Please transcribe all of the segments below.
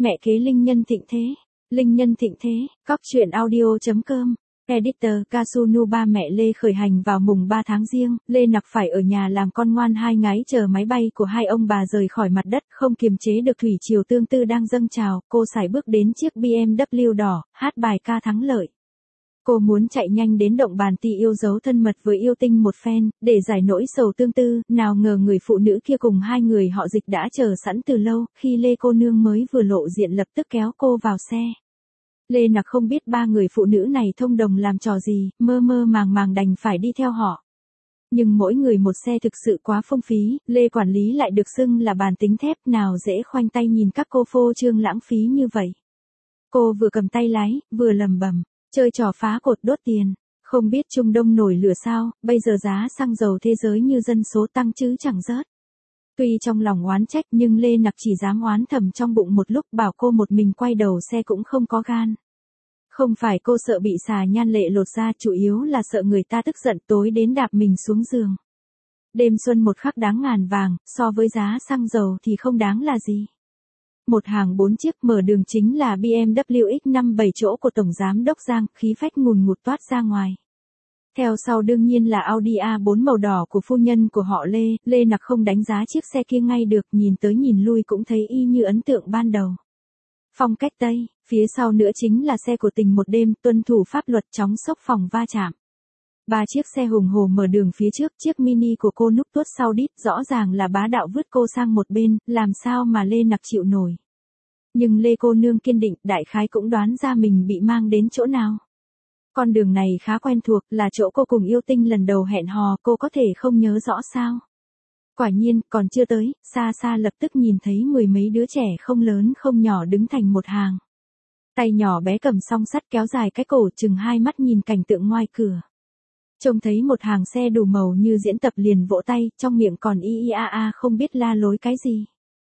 Mẹ kế Linh Nhân thịnh thế. Linh Nhân thịnh thế, cóc truyện audio.com. Editor Kasunu. Ba mẹ Lê khởi hành vào mùng 3 tháng Giêng, Lê Nặc phải ở nhà làm con ngoan hai ngái chờ máy bay của hai ông bà rời khỏi mặt đất, không kiềm chế được thủy triều tương tư đang dâng trào, cô sải bước đến chiếc BMW đỏ, hát bài ca thắng lợi. Cô muốn chạy nhanh đến động bàn ti yêu dấu thân mật với yêu tinh một phen, để giải nỗi sầu tương tư, nào ngờ người phụ nữ kia cùng hai người họ Dịch đã chờ sẵn từ lâu, khi Lê cô nương mới vừa lộ diện lập tức kéo cô vào xe. Lê Nặc không biết ba người phụ nữ này thông đồng làm trò gì, mơ mơ màng màng đành phải đi theo họ. Nhưng mỗi người một xe thực sự quá phung phí, Lê quản lý lại được xưng là bàn tính thép, nào dễ khoanh tay nhìn các cô phô trương lãng phí như vậy. Cô vừa cầm tay lái, vừa lầm bầm, chơi trò phá cột đốt tiền, không biết Trung Đông nổi lửa sao, bây giờ giá xăng dầu thế giới như dân số tăng chứ chẳng rớt. Tuy trong lòng oán trách nhưng Lê Nặc chỉ dám oán thầm trong bụng một lúc, bảo cô một mình quay đầu xe cũng không có gan. Không phải cô sợ bị xà nhan lệ lột da, chủ yếu là sợ người ta tức giận tối đến đạp mình xuống giường. Đêm xuân một khắc đáng ngàn vàng, so với giá xăng dầu thì không đáng là gì. Một hàng 4 chiếc mở đường chính là BMW X5 7 chỗ của Tổng Giám đốc Giang, khí phách ngùn ngụt toát ra ngoài. Theo sau đương nhiên là Audi A4 màu đỏ của phu nhân của họ Lê. Lê Nặc không đánh giá chiếc xe kia ngay được, nhìn tới nhìn lui cũng thấy y như ấn tượng ban đầu. Phong cách Tây, phía sau nữa chính là xe của Tình một đêm, tuân thủ pháp luật chóng sốc phòng va chạm. 3 chiếc xe hùng hồ mở đường phía trước, chiếc mini của cô núp tuốt sau đít, rõ ràng là bá đạo vứt cô sang một bên, làm sao mà Lê Nặc chịu nổi. Nhưng Lê cô nương kiên định, đại khái cũng đoán ra mình bị mang đến chỗ nào. Con đường này khá quen thuộc, là chỗ cô cùng yêu tinh lần đầu hẹn hò, cô có thể không nhớ rõ sao. Quả nhiên, còn chưa tới, xa xa lập tức nhìn thấy mười mấy đứa trẻ không lớn không nhỏ đứng thành một hàng. Tay nhỏ bé cầm song sắt kéo dài cái cổ, chừng hai mắt nhìn cảnh tượng ngoài cửa. Trông thấy một hàng xe đủ màu như diễn tập liền vỗ tay, trong miệng còn không biết la lối cái gì.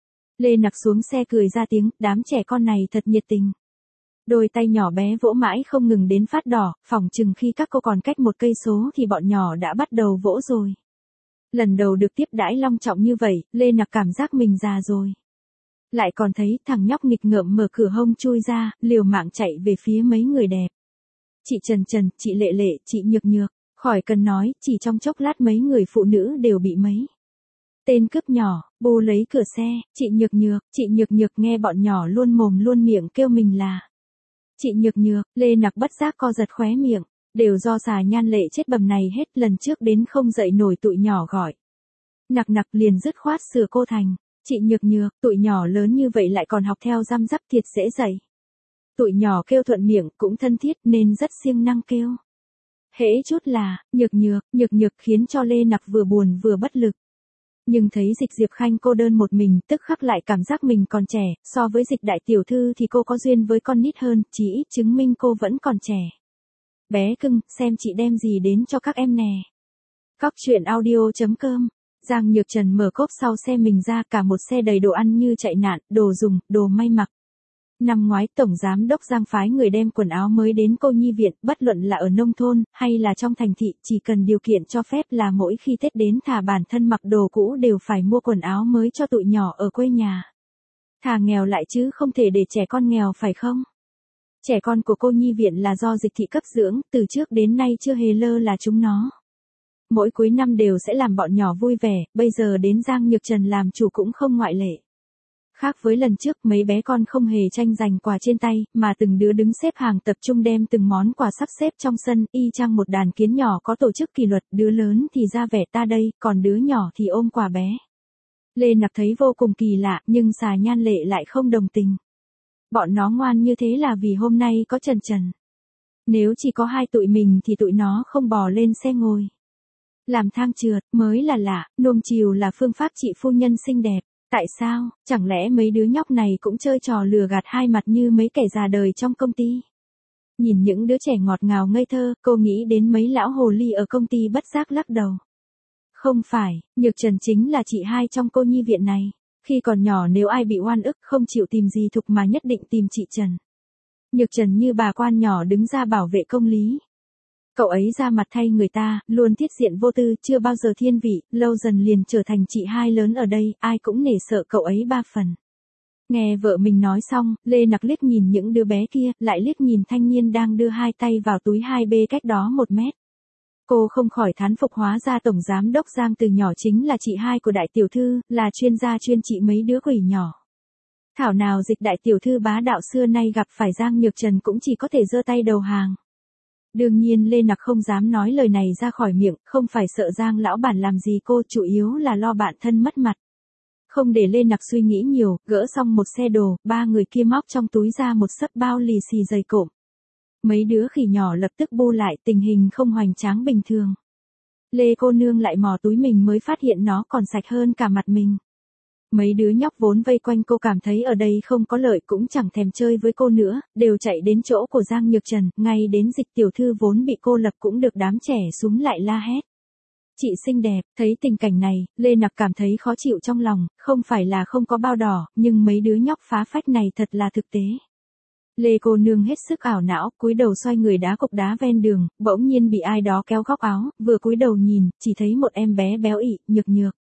Lê Nặc xuống xe cười ra tiếng, đám trẻ con này thật nhiệt tình. Đôi tay nhỏ bé vỗ mãi không ngừng đến phát đỏ, phỏng chừng khi các cô còn cách 1 cây số thì bọn nhỏ đã bắt đầu vỗ rồi. Lần đầu được tiếp đãi long trọng như vậy, Lê Nặc cảm giác mình già rồi. Lại còn thấy thằng nhóc nghịch ngợm mở cửa hông chui ra, liều mạng chạy về phía mấy người đẹp. Chị Trần Trần, chị Lệ Lệ, chị Nhược Nhược, khỏi cần nói, chỉ trong chốc lát mấy người phụ nữ đều bị mấy tên cướp nhỏ bô lấy cửa xe. Chị Nhược Nhược nghe bọn nhỏ luôn mồm luôn miệng kêu mình là chị Nhược Nhược. Lê Nặc bất giác co giật khóe miệng, đều do xà nhan lệ chết bầm này hết, lần trước đến không dậy nổi tụi nhỏ gọi Nặc Nặc, liền dứt khoát sửa cô thành chị Nhược Nhược. Tụi nhỏ lớn như vậy lại còn học theo răm rắp, thiệt dễ dạy. Tụi nhỏ kêu thuận miệng cũng thân thiết nên rất siêng năng kêu. Hễ chút là Nhược Nhược khiến cho Lê Nặc vừa buồn vừa bất lực. Nhưng thấy Dịch Diệp Khanh cô đơn một mình, tức khắc lại cảm giác mình còn trẻ, so với Dịch đại tiểu thư thì cô có duyên với con nít hơn, chỉ ít chứng minh cô vẫn còn trẻ. Bé cưng, xem chị đem gì đến cho các em nè. Cóc truyện audio.com. Giang Nhược Trần mở cốp sau xe mình ra, cả một xe đầy đồ ăn như chạy nạn, đồ dùng, đồ may mặc. Năm ngoái Tổng Giám đốc Giang phái người đem quần áo mới đến cô nhi viện, bất luận là ở nông thôn, hay là trong thành thị, chỉ cần điều kiện cho phép là mỗi khi Tết đến thà bản thân mặc đồ cũ đều phải mua quần áo mới cho tụi nhỏ ở quê nhà. Thà nghèo lại chứ không thể để trẻ con nghèo phải không? Trẻ con của cô nhi viện là do Dịch thị cấp dưỡng, từ trước đến nay chưa hề lơ là chúng nó. Mỗi cuối năm đều sẽ làm bọn nhỏ vui vẻ, bây giờ đến Giang Nhược Trần làm chủ cũng không ngoại lệ. Khác với lần trước, mấy bé con không hề tranh giành quà trên tay, mà từng đứa đứng xếp hàng tập trung đem từng món quà sắp xếp trong sân, y chang một đàn kiến nhỏ có tổ chức kỷ luật, đứa lớn thì ra vẻ ta đây, còn đứa nhỏ thì ôm quà bé. Lê Nặc thấy vô cùng kỳ lạ, nhưng xà nhan lệ lại không đồng tình. Bọn nó ngoan như thế là vì hôm nay có Trần Trần. Nếu chỉ có hai tụi mình thì tụi nó không bò lên xe ngồi làm thang trượt, mới là lạ. Nuông chiều là phương pháp chị phu nhân xinh đẹp. Tại sao, chẳng lẽ mấy đứa nhóc này cũng chơi trò lừa gạt hai mặt như mấy kẻ già đời trong công ty? Nhìn những đứa trẻ ngọt ngào ngây thơ, cô nghĩ đến mấy lão hồ ly ở công ty bất giác lắc đầu. Không phải, Nhược Trần chính là chị hai trong cô nhi viện này. Khi còn nhỏ nếu ai bị oan ức không chịu tìm dì Thục mà nhất định tìm chị Trần. Nhược Trần như bà quan nhỏ đứng ra bảo vệ công lý. Cậu ấy ra mặt thay người ta, luôn tiết diện vô tư, chưa bao giờ thiên vị, lâu dần liền trở thành chị hai lớn ở đây, ai cũng nể sợ cậu ấy 3 phần. Nghe vợ mình nói xong, Lê Nặc liếc nhìn những đứa bé kia, lại liếc nhìn thanh niên đang đưa hai tay vào túi 2B cách đó 1 mét. Cô không khỏi thán phục, hóa ra tổng giám đốc Giang từ nhỏ chính là chị hai của đại tiểu thư, là chuyên gia chuyên trị mấy đứa quỷ nhỏ. Thảo nào Dịch đại tiểu thư bá đạo xưa nay gặp phải Giang Nhược Trần cũng chỉ có thể giơ tay đầu hàng. Đương nhiên Lê Nặc không dám nói lời này ra khỏi miệng, không phải sợ Giang lão bản làm gì cô, chủ yếu là lo bạn thân mất mặt. Không để Lê Nặc suy nghĩ nhiều, gỡ xong một xe đồ, ba người kia móc trong túi ra một xấp bao lì xì dày cộm. Mấy đứa khỉ nhỏ lập tức bu lại, tình hình không hoành tráng bình thường. Lê cô nương lại mò túi mình mới phát hiện nó còn sạch hơn cả mặt mình. Mấy đứa nhóc vốn vây quanh cô cảm thấy ở đây không có lợi cũng chẳng thèm chơi với cô nữa, đều chạy đến chỗ của Giang Nhược Trần, ngay đến Dịch tiểu thư vốn bị cô lập cũng được đám trẻ súm lại la hét. Chị xinh đẹp, thấy tình cảnh này, Lê Nặc cảm thấy khó chịu trong lòng, không phải là không có bao đỏ, nhưng mấy đứa nhóc phá phách này thật là thực tế. Lê cô nương hết sức ảo não, cúi đầu xoay người đá cục đá ven đường, bỗng nhiên bị ai đó kéo góc áo, vừa cúi đầu nhìn, chỉ thấy một em bé béo ị, nhược nhược.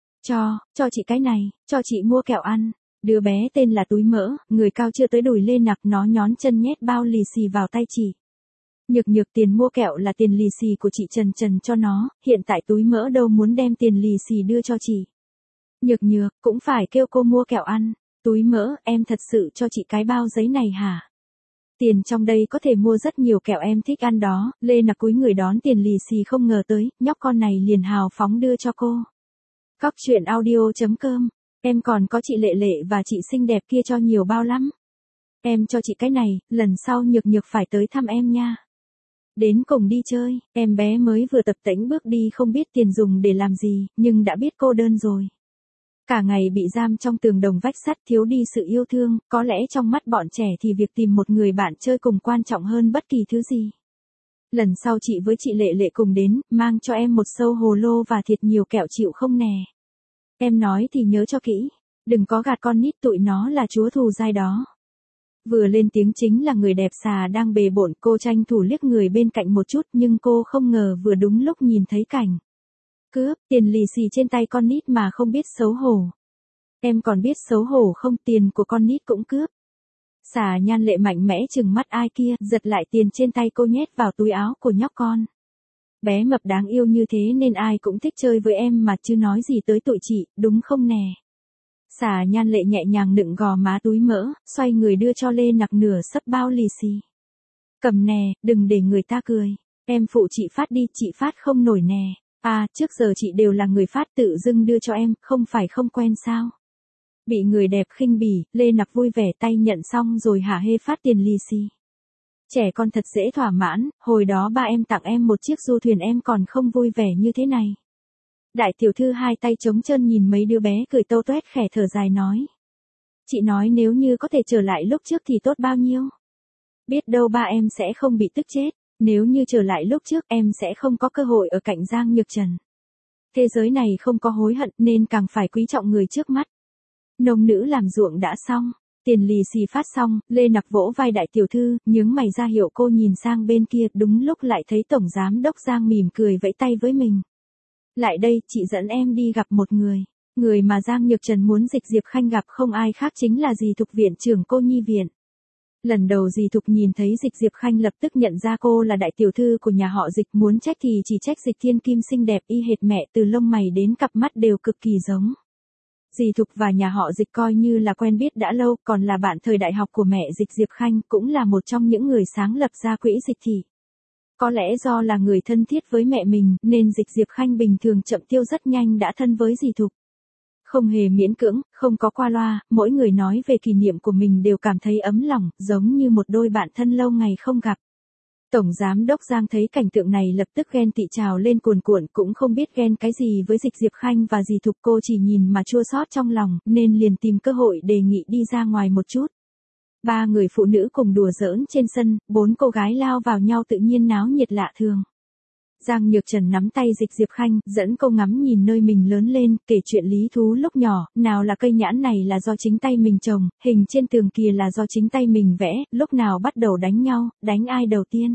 Cho chị cái này, cho chị mua kẹo ăn. Đứa bé tên là Túi Mỡ, người cao chưa tới đùi Lê Nặc, nó nhón chân nhét bao lì xì vào tay chị. Nhược nhược, tiền mua kẹo là tiền lì xì của chị Trần Trần cho nó, hiện tại Túi Mỡ đâu muốn đem tiền lì xì đưa cho chị. Nhược nhược, cũng phải kêu cô mua kẹo ăn. Túi Mỡ, em thật sự cho chị cái bao giấy này hả? Tiền trong đây có thể mua rất nhiều kẹo em thích ăn đó. Lê Nặc cúi người đón tiền lì xì, không ngờ tới, nhóc con này liền hào phóng đưa cho cô. Cóc truyện audio.com, em còn có chị Lệ Lệ và chị xinh đẹp kia cho nhiều bao lắm. Em cho chị cái này, lần sau Nhược nhược phải tới thăm em nha. Đến cùng đi chơi, em bé mới vừa tập tễnh bước đi không biết tiền dùng để làm gì, nhưng đã biết cô đơn rồi. Cả ngày bị giam trong tường đồng vách sắt, thiếu đi sự yêu thương, có lẽ trong mắt bọn trẻ thì việc tìm một người bạn chơi cùng quan trọng hơn bất kỳ thứ gì. Lần sau chị với chị Lệ Lệ cùng đến, mang cho em một xâu hồ lô và thiệt nhiều kẹo, chịu không nè? Em nói thì nhớ cho kỹ, đừng có gạt con nít tụi nó là chúa thù dai đó. Vừa lên tiếng chính là người đẹp xà đang bề bộn, cô tranh thủ liếc người bên cạnh một chút nhưng cô không ngờ vừa đúng lúc nhìn thấy cảnh cướp tiền lì xì trên tay con nít mà không biết xấu hổ. Em còn biết xấu hổ không, tiền của con nít cũng cướp. Xà Nhan Lệ mạnh mẽ trừng mắt ai kia, giật lại tiền trên tay cô nhét vào túi áo của nhóc con. Bé mập đáng yêu như thế nên ai cũng thích chơi với em mà, chứ nói gì tới tụi chị, đúng không nè? Xà Nhan Lệ nhẹ nhàng nựng gò má Túi Mỡ, xoay người đưa cho Lê Nặc nửa xấp bao lì xì. Cầm nè, đừng để người ta cười. Em phụ chị phát đi, chị phát không nổi nè. À, trước giờ chị đều là người phát, tự dưng đưa cho em, không phải không quen sao? Bị người đẹp khinh bỉ, Lê Nặc vui vẻ tay nhận xong rồi hả hê phát tiền lì xì. Trẻ con thật dễ thỏa mãn, hồi đó ba em tặng em một chiếc du thuyền em còn không vui vẻ như thế này. Đại tiểu thư hai tay trống trơn nhìn mấy đứa bé cười tâu toét, khẽ thở dài nói. Chị nói nếu như có thể trở lại lúc trước thì tốt bao nhiêu. Biết đâu ba em sẽ không bị tức chết, nếu như trở lại lúc trước em sẽ không có cơ hội ở cạnh Giang Nhược Trần. Thế giới này không có hối hận nên càng phải quý trọng người trước mắt. Nông nữ làm ruộng đã xong. Tiền lì xì phát xong, Lê Nặc vỗ vai đại tiểu thư, nhướng mày ra hiệu cô nhìn sang bên kia, đúng lúc lại thấy tổng giám đốc Giang mỉm cười vẫy tay với mình. Lại đây, chị dẫn em đi gặp một người. Người mà Giang Nhược Trần muốn Dịch Diệp Khanh gặp không ai khác chính là dì Thục viện trưởng cô nhi viện. Lần đầu dì Thục nhìn thấy Dịch Diệp Khanh lập tức nhận ra cô là đại tiểu thư của nhà họ Dịch, muốn trách thì chỉ trách Dịch Thiên Kim xinh đẹp y hệt mẹ, từ lông mày đến cặp mắt đều cực kỳ giống. Dì Thục và nhà họ Dịch coi như là quen biết đã lâu, còn là bạn thời đại học của mẹ Dịch Diệp Khanh, cũng là một trong những người sáng lập ra quỹ Dịch Thị. Có lẽ do là người thân thiết với mẹ mình, nên Dịch Diệp Khanh bình thường chậm tiêu rất nhanh đã thân với dì Thục. Không hề miễn cưỡng, không có qua loa, mỗi người nói về kỷ niệm của mình đều cảm thấy ấm lòng, giống như một đôi bạn thân lâu ngày không gặp. Tổng giám đốc Giang thấy cảnh tượng này lập tức ghen tị trào lên cuồn cuộn, cũng không biết ghen cái gì với Dịch Diệp Khanh và dì Thục, cô chỉ nhìn mà chua xót trong lòng, nên liền tìm cơ hội đề nghị đi ra ngoài một chút. Ba người phụ nữ cùng đùa giỡn trên sân, bốn cô gái lao vào nhau tự nhiên náo nhiệt lạ thường. Giang Nhược Trần nắm tay Dịch Diệp Khanh, dẫn cô ngắm nhìn nơi mình lớn lên, kể chuyện lý thú lúc nhỏ, nào là cây nhãn này là do chính tay mình trồng, hình trên tường kia là do chính tay mình vẽ, lúc nào bắt đầu đánh nhau, đánh ai đầu tiên.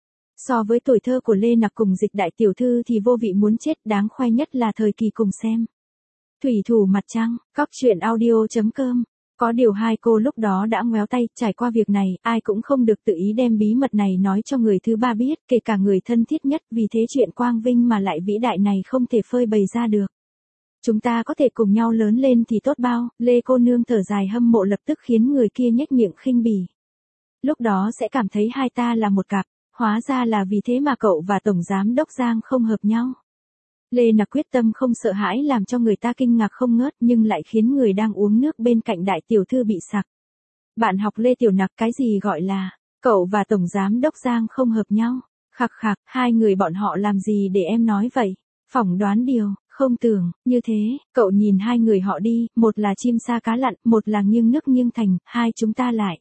So với tuổi thơ của Lê Nặc cùng Dịch đại tiểu thư thì vô vị muốn chết, đáng khoe nhất là thời kỳ cùng xem Thủy Thủ Mặt Trăng, cóc truyện audio.com Có điều hai cô lúc đó đã ngoéo tay, trải qua việc này, ai cũng không được tự ý đem bí mật này nói cho người thứ ba biết, kể cả người thân thiết nhất, vì thế chuyện quang vinh mà lại vĩ đại này không thể phơi bày ra được. Chúng ta có thể cùng nhau lớn lên thì tốt bao, Lê cô nương thở dài hâm mộ lập tức khiến người kia nhếch miệng khinh bỉ. Lúc đó sẽ cảm thấy hai ta là một cặp, hóa ra là vì thế mà cậu và Tổng Giám Đốc Giang không hợp nhau. Lê Nặc quyết tâm không sợ hãi làm cho người ta kinh ngạc không ngớt nhưng lại khiến người đang uống nước bên cạnh đại tiểu thư bị sặc. Bạn học Lê Tiểu Nặc cái gì gọi là, cậu và Tổng Giám Đốc Giang không hợp nhau. Khặc khặc, hai người bọn họ làm gì để em nói vậy? Phỏng đoán điều, không tưởng, như thế, cậu nhìn hai người họ đi, một là chim sa cá lặn, một là nghiêng nước nghiêng thành, hai chúng ta lại.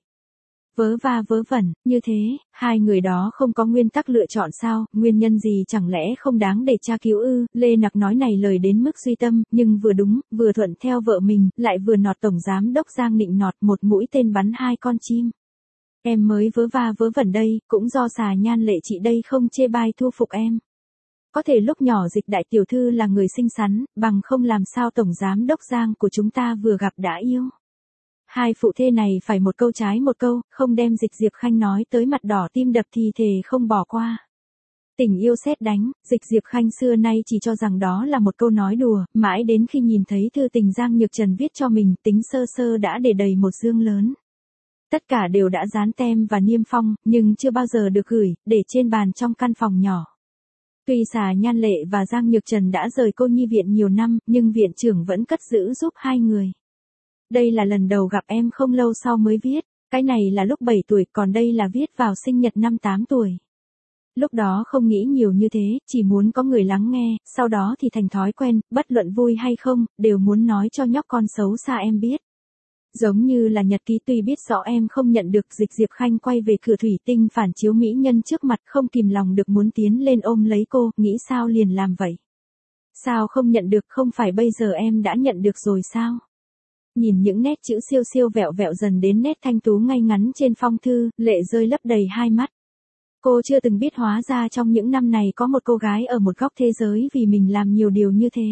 Vớ va vớ vẩn, như thế, hai người đó không có nguyên tắc lựa chọn sao, nguyên nhân gì chẳng lẽ không đáng để tra cứu ư, Lê Nặc nói này lời đến mức duy tâm, nhưng vừa đúng, vừa thuận theo vợ mình, lại vừa nọt Tổng Giám Đốc Giang nịnh nọt một mũi tên bắn hai con chim. Em mới vớ va vớ vẩn đây, cũng do xà nhan lệ chị đây không chê bai thu phục em. Có thể lúc nhỏ Dịch đại tiểu thư là người xinh xắn, bằng không làm sao Tổng Giám Đốc Giang của chúng ta vừa gặp đã yêu. Hai phụ thê này phải một câu trái một câu, không đem Dịch Diệp Khanh nói tới mặt đỏ tim đập thì thề không bỏ qua. Tình yêu sét đánh, Dịch Diệp Khanh xưa nay chỉ cho rằng đó là một câu nói đùa, mãi đến khi nhìn thấy thư tình Giang Nhược Trần viết cho mình, tính sơ sơ đã để đầy một dương lớn. Tất cả đều đã dán tem và niêm phong, nhưng chưa bao giờ được gửi, để trên bàn trong căn phòng nhỏ. Tuy xà nhan lệ và Giang Nhược Trần đã rời cô nhi viện nhiều năm, nhưng viện trưởng vẫn cất giữ giúp hai người. Đây là lần đầu gặp em không lâu sau mới viết, cái này là lúc 7 tuổi, còn đây là viết vào sinh nhật năm 8 tuổi. Lúc đó không nghĩ nhiều như thế, chỉ muốn có người lắng nghe, sau đó thì thành thói quen, bất luận vui hay không, đều muốn nói cho nhóc con xấu xa em biết. Giống như là nhật ký, tuy biết rõ em không nhận được, Dịch Diệp Khanh quay về cửa thủy tinh phản chiếu mỹ nhân trước mặt, không kìm lòng được muốn tiến lên ôm lấy cô, nghĩ sao liền làm vậy. Sao không nhận được, không phải bây giờ em đã nhận được rồi sao? Nhìn những nét chữ siêu siêu vẹo vẹo dần đến nét thanh tú ngay ngắn trên phong thư, lệ rơi lấp đầy hai mắt. Cô chưa từng biết hóa ra trong những năm này có một cô gái ở một góc thế giới vì mình làm nhiều điều như thế.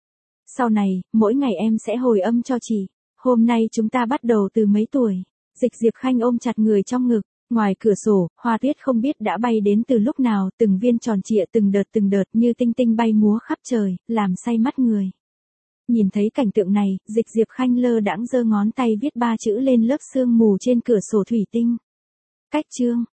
Sau này, mỗi ngày em sẽ hồi âm cho chị. Hôm nay chúng ta bắt đầu từ mấy tuổi? Dịch Diệp Khanh ôm chặt người trong ngực. Ngoài cửa sổ, hoa tuyết không biết đã bay đến từ lúc nào, từng viên tròn trịa từng đợt như tinh tinh bay múa khắp trời, làm say mắt người. Nhìn thấy cảnh tượng này, Dịch Diệp Khanh lơ đãng giơ ngón tay viết 3 chữ lên lớp sương mù trên cửa sổ thủy tinh. Cách chương.